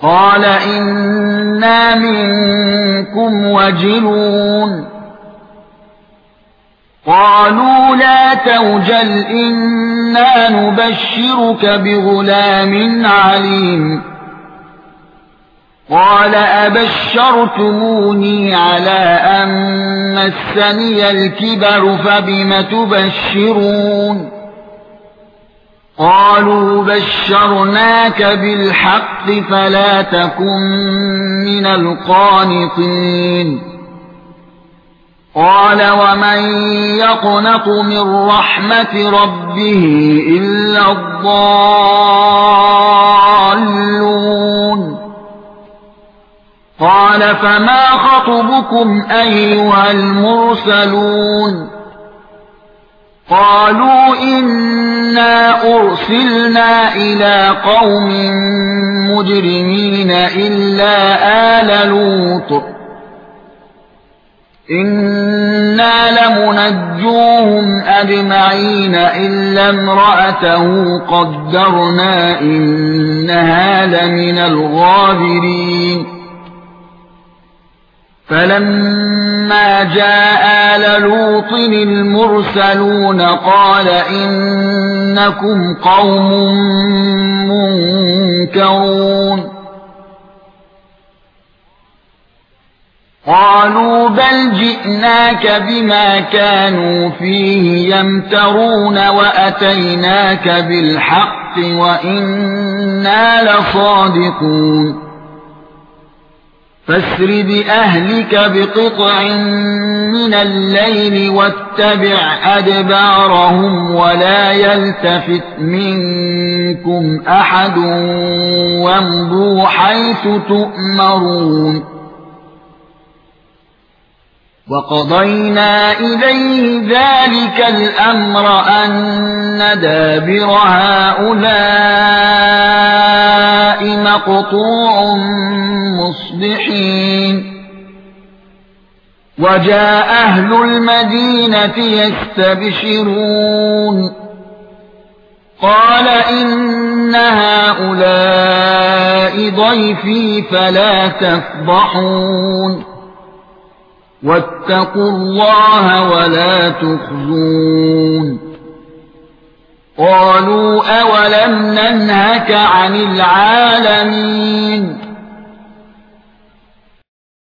قال إنا منكم وجلون قالوا لا توجل إنا نبشرك بغلام عليم قال أبشرتموني على أن مسني الكبر فبم تبشرون قالوا بشرناك بالحق فلا تكن من القانطين قال ومن يقنط من رحمة ربه إلا الضالون قال فما خطبكم أيها المرسلون قالوا إنا أرسلنا إلى قوم مجرمين إلا آل لوط إنا لمنجوهم أجمعين إلا امرأته قدرنا إنها لمن الغابرين فلما جاء آل لوط المرسلون قال إنكم قوم منكرون قالوا بل جئناك بما كانوا فيه يمترون وأتيناك بالحق وإنا لصادقون فاسر بأهلك بقطع من الليل واتبع أدبارهم ولا يلتفت منكم أحد وامضوا حيث تؤمرون وقضينا إليه ذلك الأمر أن دابر هؤلاء مقطوع مصبحين وجاء أهل المدينة يستبشرون قال إن هؤلاء ضيفي فلا تفضحون واتقوا الله ولا تخزون قالوا أولم ننهك عن العالمين